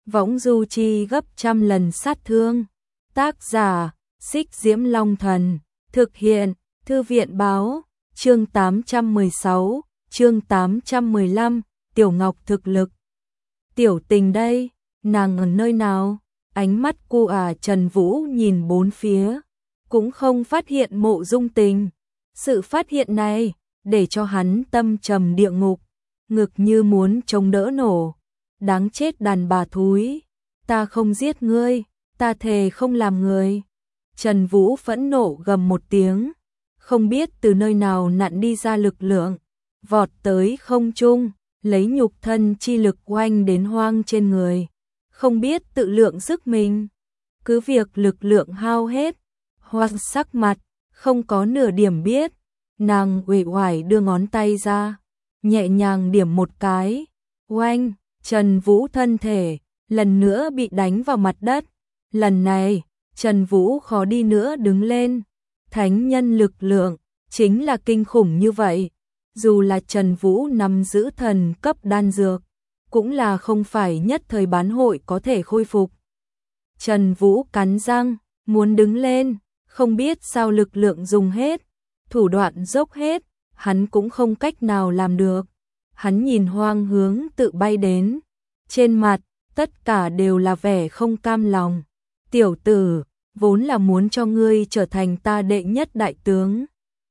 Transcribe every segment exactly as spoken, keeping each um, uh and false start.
võng du chi gấp trăm lần sát thương. Tác giả, Xích Diễm Long Thần, thực hiện, Thư viện báo, chương tám trăm mười sáu, chương tám trăm mười lăm, Tiểu Ngọc thực lực. Tiểu Tình đây, nàng ở nơi nào? Ánh mắt cô ả Trần Vũ nhìn bốn phía, cũng không phát hiện Mộ Dung Tình. Sự phát hiện này, để cho hắn tâm trầm địa ngục, ngực như muốn chống đỡ nổ. Đáng chết đàn bà thúi, ta không giết ngươi, ta thề không làm người. Trần Vũ phẫn nộ gầm một tiếng, không biết từ nơi nào nặn đi ra lực lượng, vọt tới không trung, lấy nhục thân chi lực oanh đến Hoang trên người. Không biết tự lượng sức mình, cứ việc lực lượng hao hết, Hoang sắc mặt, không có nửa điểm biết. Nàng uể oải đưa ngón tay ra, nhẹ nhàng điểm một cái, oanh, Trần Vũ thân thể, lần nữa bị đánh vào mặt đất. Lần này, Trần Vũ khó đi nữa đứng lên. Thánh nhân lực lượng, chính là kinh khủng như vậy. Dù là Trần Vũ nắm giữ thần cấp đan dược, cũng là không phải nhất thời bán hội có thể khôi phục. Trần Vũ cắn răng, muốn đứng lên, không biết sao lực lượng dùng hết, thủ đoạn dốc hết, hắn cũng không cách nào làm được. Hắn nhìn Hoang hướng tự bay đến, trên mặt, tất cả đều là vẻ không cam lòng. Tiểu tử, vốn là muốn cho ngươi trở thành ta đệ nhất đại tướng.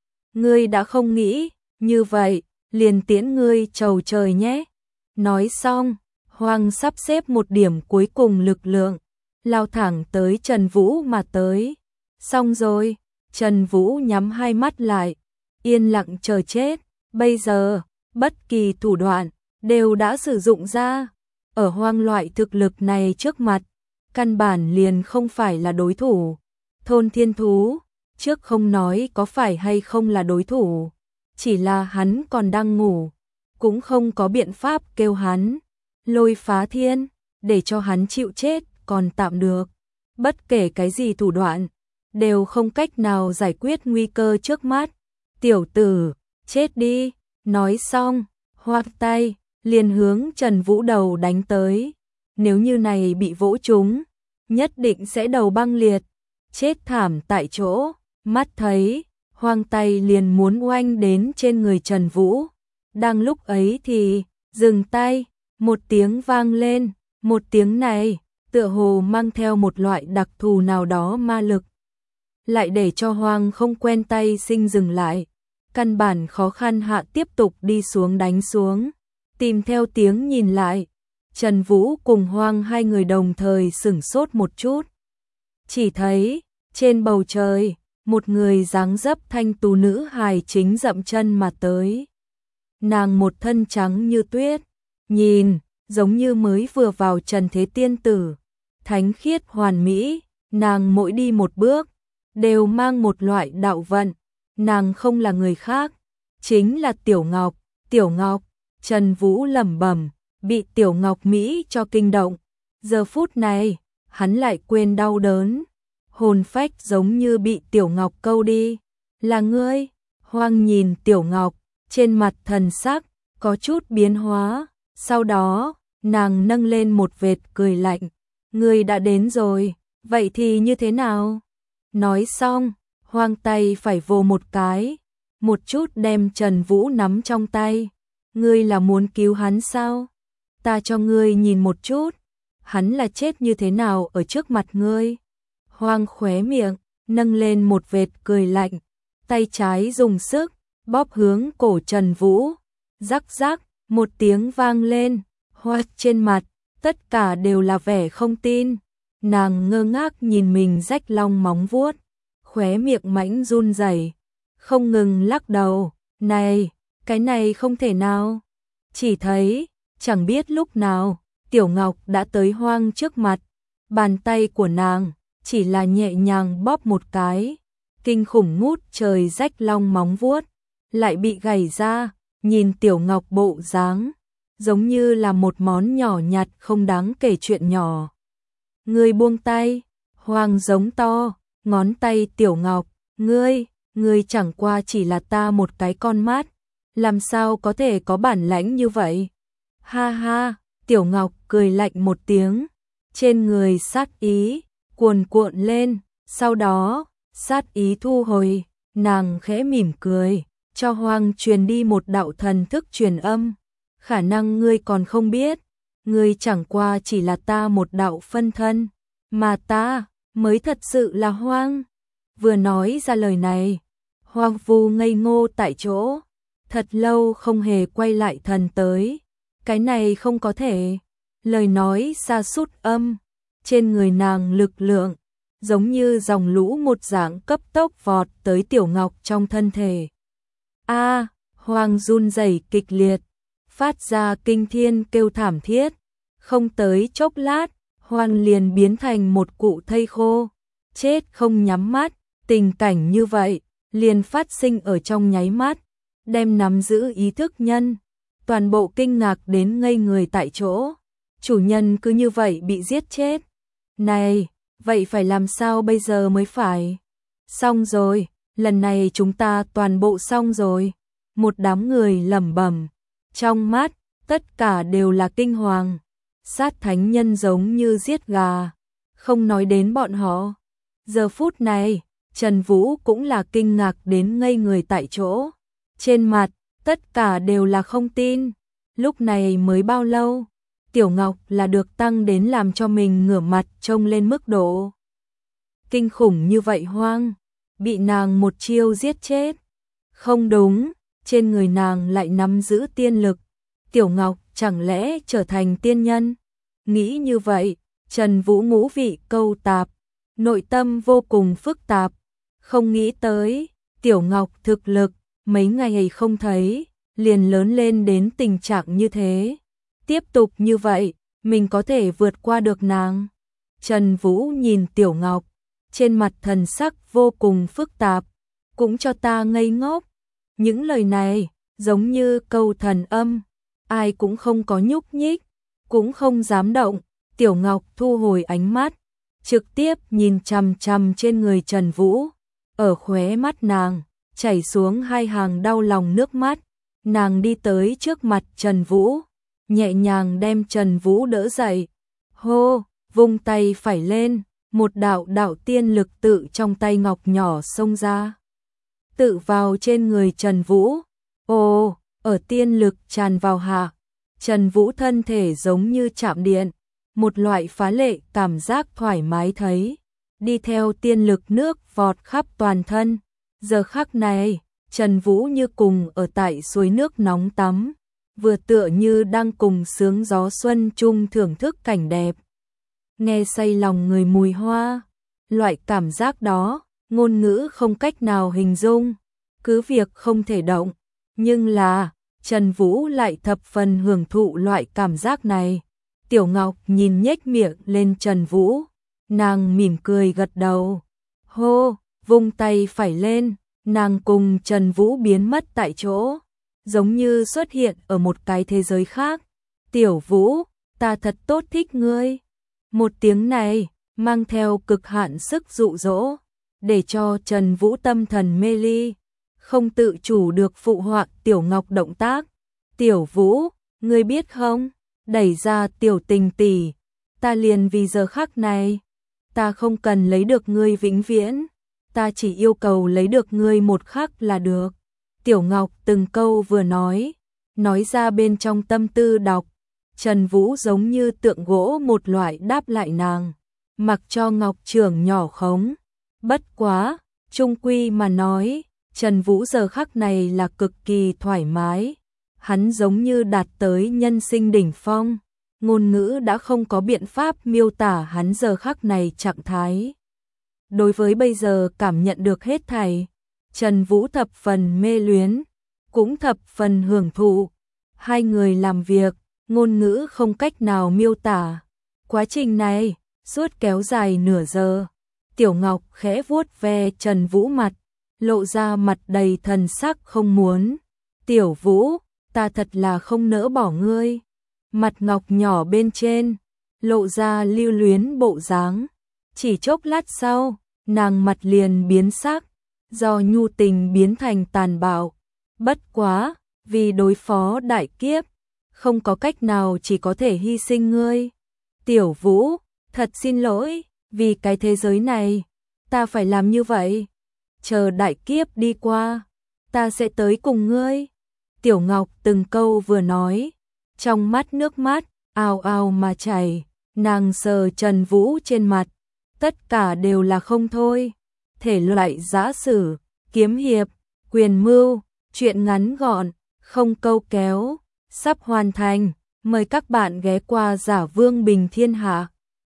Ngươi đã không nghĩ, như vậy, liền tiễn ngươi trầu trời nhé. Nói xong, Hoang sắp xếp một điểm cuối cùng lực lượng, lao thẳng tới Trần Vũ mà tới. Xong rồi, Trần Vũ nhắm hai mắt lại, yên lặng chờ chết. Bây giờ, bất kỳ thủ đoạn, đều đã sử dụng ra. Ở Hoang loại thực lực này trước mặt, căn bản liền không phải là đối thủ. Thôn thiên thú, trước không nói có phải hay không là đối thủ, chỉ là hắn còn đang ngủ, cũng không có biện pháp kêu hắn. Lôi phá thiên, để cho hắn chịu chết còn tạm được. Bất kể cái gì thủ đoạn, đều không cách nào giải quyết nguy cơ trước mắt. Tiểu tử, chết đi. Nói xong, Hoang tay, liền hướng Trần Vũ đầu đánh tới. Nếu như này bị vỗ trúng, nhất định sẽ đầu băng liệt, chết thảm tại chỗ. Mắt thấy, Hoang tay liền muốn oanh đến trên người Trần Vũ. Đang lúc ấy thì, dừng tay, một tiếng vang lên. Một tiếng này, tựa hồ mang theo một loại đặc thù nào đó ma lực, lại để cho Hoang không quen tay sinh dừng lại. Căn bản khó khăn hạ tiếp tục đi xuống đánh xuống. Tìm theo tiếng nhìn lại, Trần Vũ cùng Hoang hai người đồng thời sửng sốt một chút. Chỉ thấy, trên bầu trời, một người dáng dấp thanh tú nữ hài chính dậm chân mà tới. Nàng một thân trắng như tuyết, nhìn, giống như mới vừa vào trần thế tiên tử. Thánh khiết hoàn mỹ, nàng mỗi đi một bước, đều mang một loại đạo vận. Nàng không là người khác, chính là Tiểu Ngọc. Tiểu Ngọc, Trần Vũ lẩm bẩm, bị Tiểu Ngọc Mỹ cho kinh động. Giờ phút này, hắn lại quên đau đớn, hồn phách giống như bị Tiểu Ngọc câu đi. Là ngươi? Hoang nhìn Tiểu Ngọc, trên mặt thần sắc có chút biến hóa. Sau đó, nàng nâng lên một vệt cười lạnh. Ngươi đã đến rồi, vậy thì như thế nào? Nói xong, Hoang tay phải vồ một cái, một chút đem Trần Vũ nắm trong tay. Ngươi là muốn cứu hắn sao? Ta cho ngươi nhìn một chút, hắn là chết như thế nào ở trước mặt ngươi. Hoang khóe miệng, nâng lên một vệt cười lạnh, tay trái dùng sức, bóp hướng cổ Trần Vũ. Rắc rắc, một tiếng vang lên, Hoa trên mặt, tất cả đều là vẻ không tin. Nàng ngơ ngác nhìn mình rách long móng vuốt, khóe miệng mãnh run rẩy, không ngừng lắc đầu. Này, cái này không thể nào. Chỉ thấy, chẳng biết lúc nào, Tiểu Ngọc đã tới Hoang trước mặt. Bàn tay của nàng, chỉ là nhẹ nhàng bóp một cái. Kinh khủng ngút trời rách long móng vuốt, lại bị gảy ra. Nhìn Tiểu Ngọc bộ dáng, giống như là một món nhỏ nhặt không đáng kể chuyện nhỏ. Ngươi buông tay, Hoang giống to, ngón tay Tiểu Ngọc, ngươi, ngươi chẳng qua chỉ là ta một cái con mát, làm sao có thể có bản lãnh như vậy? Ha ha, Tiểu Ngọc cười lạnh một tiếng, trên người sát ý cuồn cuộn lên, sau đó, sát ý thu hồi, nàng khẽ mỉm cười, cho Hoang truyền đi một đạo thần thức truyền âm, khả năng ngươi còn không biết, ngươi chẳng qua chỉ là ta một đạo phân thân, mà ta mới thật sự là Hoang. Vừa nói ra lời này, Hoang Vu ngây ngô tại chỗ, thật lâu không hề quay lại thần tới, cái này không có thể, lời nói xa sút âm, trên người nàng lực lượng, giống như dòng lũ một dạng cấp tốc vọt tới Tiểu Ngọc trong thân thể. A, Hoang run rẩy kịch liệt, phát ra kinh thiên kêu thảm thiết, không tới chốc lát, Hoang liền biến thành một cụ thây khô, chết không nhắm mắt, tình cảnh như vậy, liền phát sinh ở trong nháy mắt, đem nắm giữ ý thức nhân, toàn bộ kinh ngạc đến ngây người tại chỗ, chủ nhân cứ như vậy bị giết chết. Này, vậy phải làm sao bây giờ mới phải? Xong rồi, lần này chúng ta toàn bộ xong rồi. Một đám người lẩm bẩm, trong mắt, tất cả đều là kinh hoàng. Sát thánh nhân giống như giết gà, không nói đến bọn họ. Giờ phút này, Trần Vũ cũng là kinh ngạc đến ngây người tại chỗ. Trên mặt, tất cả đều là không tin. Lúc này mới bao lâu? Tiểu Ngọc là được tăng đến làm cho mình ngửa mặt trông lên mức độ kinh khủng như vậy. Hoang bị nàng một chiêu giết chết. Không đúng, trên người nàng lại nắm giữ tiên lực. Tiểu Ngọc chẳng lẽ trở thành tiên nhân? Nghĩ như vậy, Trần Vũ ngũ vị câu tạp, nội tâm vô cùng phức tạp. Không nghĩ tới, Tiểu Ngọc thực lực mấy ngày không thấy, liền lớn lên đến tình trạng như thế. Tiếp tục như vậy, mình có thể vượt qua được nàng. Trần Vũ nhìn Tiểu Ngọc, trên mặt thần sắc vô cùng phức tạp, cũng cho ta ngây ngốc. Những lời này, giống như câu thần âm, ai cũng không có nhúc nhích, cũng không dám động. Tiểu Ngọc thu hồi ánh mắt, trực tiếp nhìn chằm chằm trên người Trần Vũ, ở khóe mắt nàng, chảy xuống hai hàng đau lòng nước mắt. Nàng đi tới trước mặt Trần Vũ, nhẹ nhàng đem Trần Vũ đỡ dậy. Hô, vung tay phải lên, một đạo đạo tiên lực tự trong tay ngọc nhỏ xông ra, tự vào trên người Trần Vũ. Ồ, ở tiên lực tràn vào hạ, Trần Vũ thân thể giống như chạm điện, một loại phá lệ cảm giác thoải mái thấy, đi theo tiên lực nước vọt khắp toàn thân. Giờ khắc này, Trần Vũ như cùng ở tại suối nước nóng tắm, vừa tựa như đang cùng sướng gió xuân chung thưởng thức cảnh đẹp. Nghe say lòng người mùi hoa, loại cảm giác đó, ngôn ngữ không cách nào hình dung, cứ việc không thể động, nhưng là, Trần Vũ lại thập phần hưởng thụ loại cảm giác này. Tiểu Ngọc nhìn nhếch miệng lên Trần Vũ, nàng mỉm cười gật đầu. Hô, vung tay phải lên, nàng cùng Trần Vũ biến mất tại chỗ, giống như xuất hiện ở một cái thế giới khác. Tiểu Vũ, ta thật tốt thích ngươi. Một tiếng này, mang theo cực hạn sức dụ dỗ, để cho Trần Vũ tâm thần mê ly, không tự chủ được phụ họa Tiểu Ngọc động tác. Tiểu Vũ, ngươi biết không, đẩy ra Tiểu Tình tỷ, ta liền vì giờ khắc này, ta không cần lấy được ngươi vĩnh viễn, ta chỉ yêu cầu lấy được ngươi một khắc là được. Tiểu Ngọc từng câu vừa nói, nói ra bên trong tâm tư đọc. Trần Vũ giống như tượng gỗ một loại đáp lại nàng, mặc cho Ngọc trưởng nhỏ khống. Bất quá, chung quy mà nói, Trần Vũ giờ khắc này là cực kỳ thoải mái. Hắn giống như đạt tới nhân sinh đỉnh phong, ngôn ngữ đã không có biện pháp miêu tả hắn giờ khắc này trạng thái. Đối với bây giờ cảm nhận được hết thảy, Trần Vũ thập phần mê luyến, cũng thập phần hưởng thụ. Hai người làm việc, ngôn ngữ không cách nào miêu tả. Quá trình này, suốt kéo dài nửa giờ. Tiểu Ngọc khẽ vuốt ve Trần Vũ mặt, lộ ra mặt đầy thần sắc không muốn. Tiểu Vũ, ta thật là không nỡ bỏ ngươi. Mặt ngọc nhỏ bên trên, lộ ra lưu luyến bộ dáng. Chỉ chốc lát sau, nàng mặt liền biến sắc, do nhu tình biến thành tàn bạo. Bất quá, vì đối phó đại kiếp, không có cách nào chỉ có thể hy sinh ngươi. Tiểu Vũ, Thật xin lỗi, vì cái thế giới này, ta phải làm như vậy. Chờ đại kiếp đi qua, ta sẽ tới cùng ngươi. Tiểu Ngọc từng câu vừa nói, trong mắt nước mắt, ào ào mà chảy, nàng sờ Trần Vũ trên mặt, tất cả đều là không thôi. Thể loại giã sử, kiếm hiệp, quyền mưu, truyện ngắn gọn, không câu kéo, sắp hoàn thành. Mời các bạn ghé qua Giả Vương Bình Thiên Hạ.